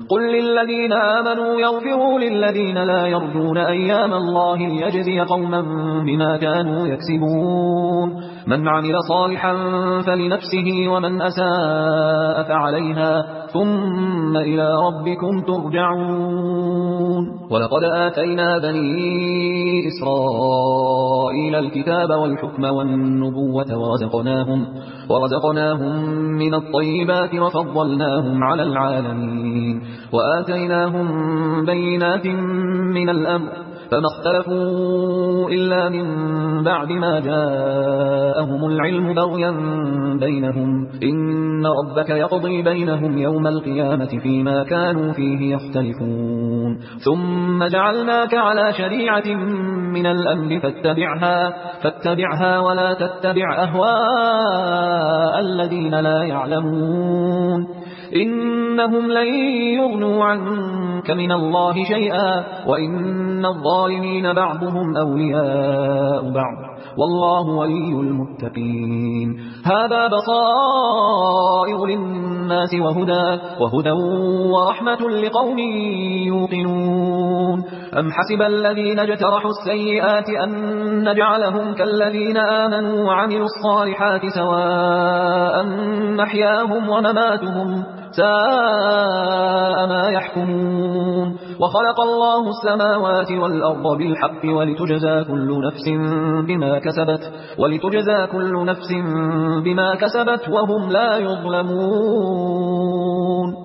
قل للذين آمنوا يغفروا للذين لا يرجون أيام الله ليجزي قوما بما كانوا يكسبون من عمل صالحا فلنفسه ومن أساء فعليها ثم إلى ربكم ترجعون ولقد آتينا بني إسرائيل الكتاب والحكم والنبوة ورزقناهم من الطيبات وفضلناهم على العالمين وآتيناهم بينات من الأمر فما اختلفوا إلا من بعد ما جاءهم العلم بغيا بينهم إن ربك يقضي بينهم يوم القيامة فيما كانوا فيه يختلفون ثم جعلناك على شريعة من الأمر فاتبعها ولا تتبع أهواء الذين لا يعلمون إنهم لن يغنوا عنك من الله شيئا وإن الظالمين بعضهم أولياء بعض والله ولي المتقين هذا بصائر للناس وهدى ورحمة لقوم يوقنون أم حسب الذين اجترحوا السيئات أن نجعلهم كالذين آمنوا وعملوا الصالحات سواء محياهم ومماتهم ساء ما يحكمون وخلق الله السماوات والأرض بالحق ولتجزى كل نفس بما كسبت وهم لا يظلمون